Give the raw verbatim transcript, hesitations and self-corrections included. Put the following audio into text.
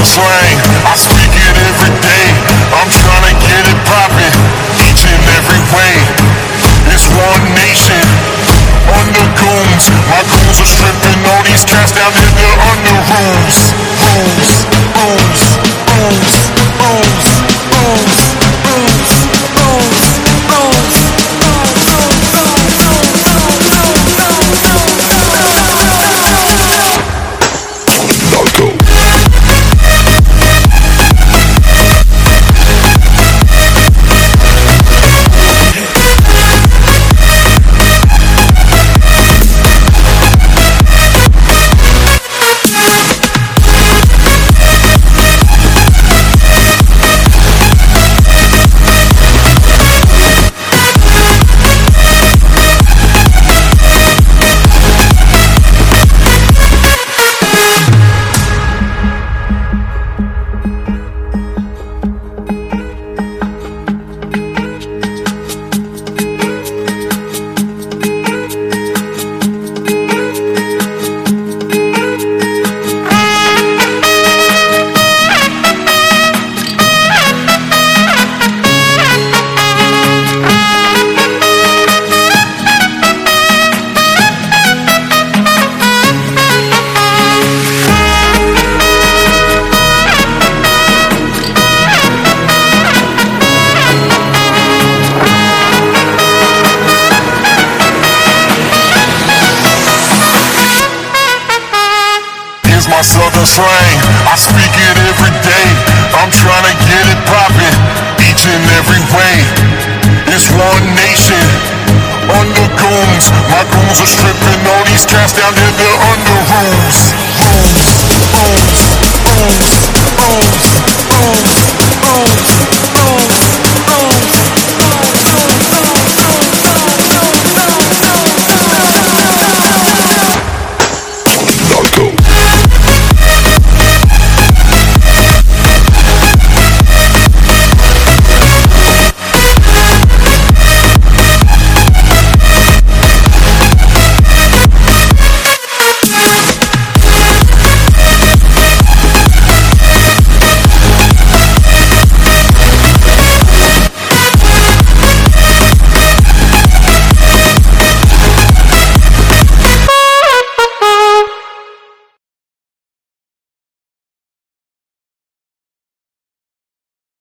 slang, I speak it every day. I'm tryna get it poppin', each and every way. It's one nation, under goons. My goons are stripping all these cats down in the under rooms. Rooms, rooms, rooms, rooms, rooms, rooms, rooms, rooms. My southern slang, I speak it every day. I'm tryna get it poppin', each and every way. It's one nation, under goons. My goons are stripping all these cats down in the under rooms. Rooms.